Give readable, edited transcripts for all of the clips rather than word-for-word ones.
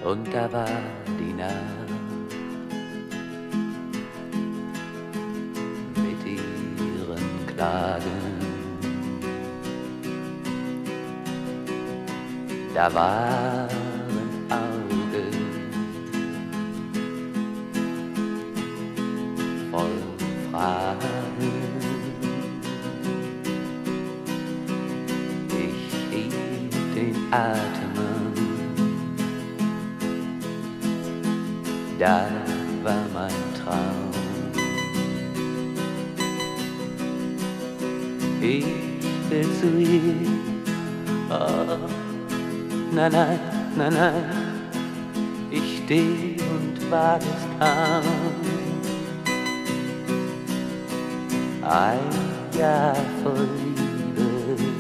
und da war die Nacht mit ihren Klagen. Da waren Augen voll Fragen. Ich hielt den Atem an, da war mein Traum. Ich will zu ihr, oh, nein, nein, nein, nein, ich steh und wag es kaum. Ein Jahr voll Liebe,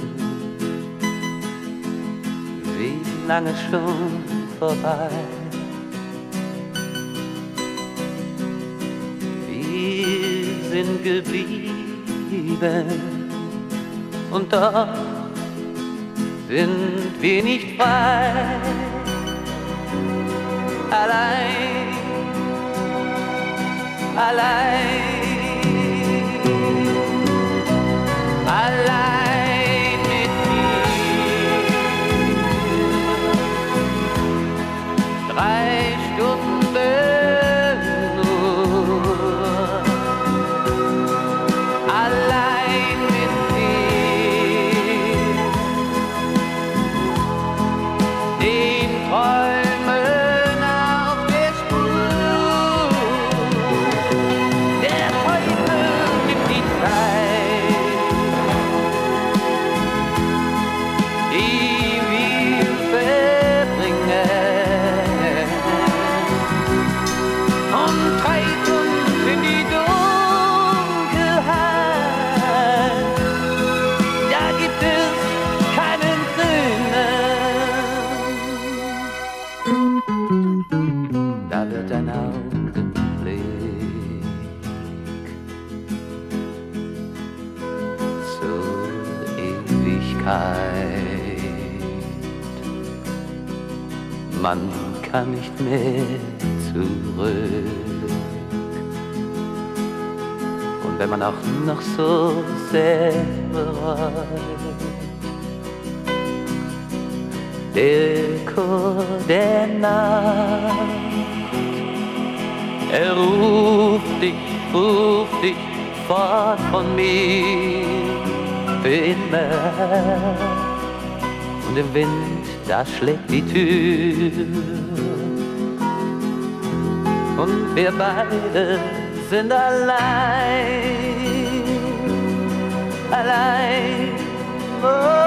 wie lange schon vorbei. Wir sind geblieben und doch sind wir nicht frei. Allein, allein, allein mit mir. 3 Stunden nur, allein mit dir. Den Träumen auf der Spur. Der Teufel gibt die Zeit, die wir verbringen, und treibt uns in die Dunkelheit. Da gibt es keinen Grünen. Da wird ein Augenblick zur Ewigkeit. Man kann nicht mehr zurück. Und wenn man auch noch so sehr bereut, der Chor der Nacht, er ruft dich fort von mir für immer. Und im Wind, da schlägt die Tür, und wir beide sind allein, allein. Oh.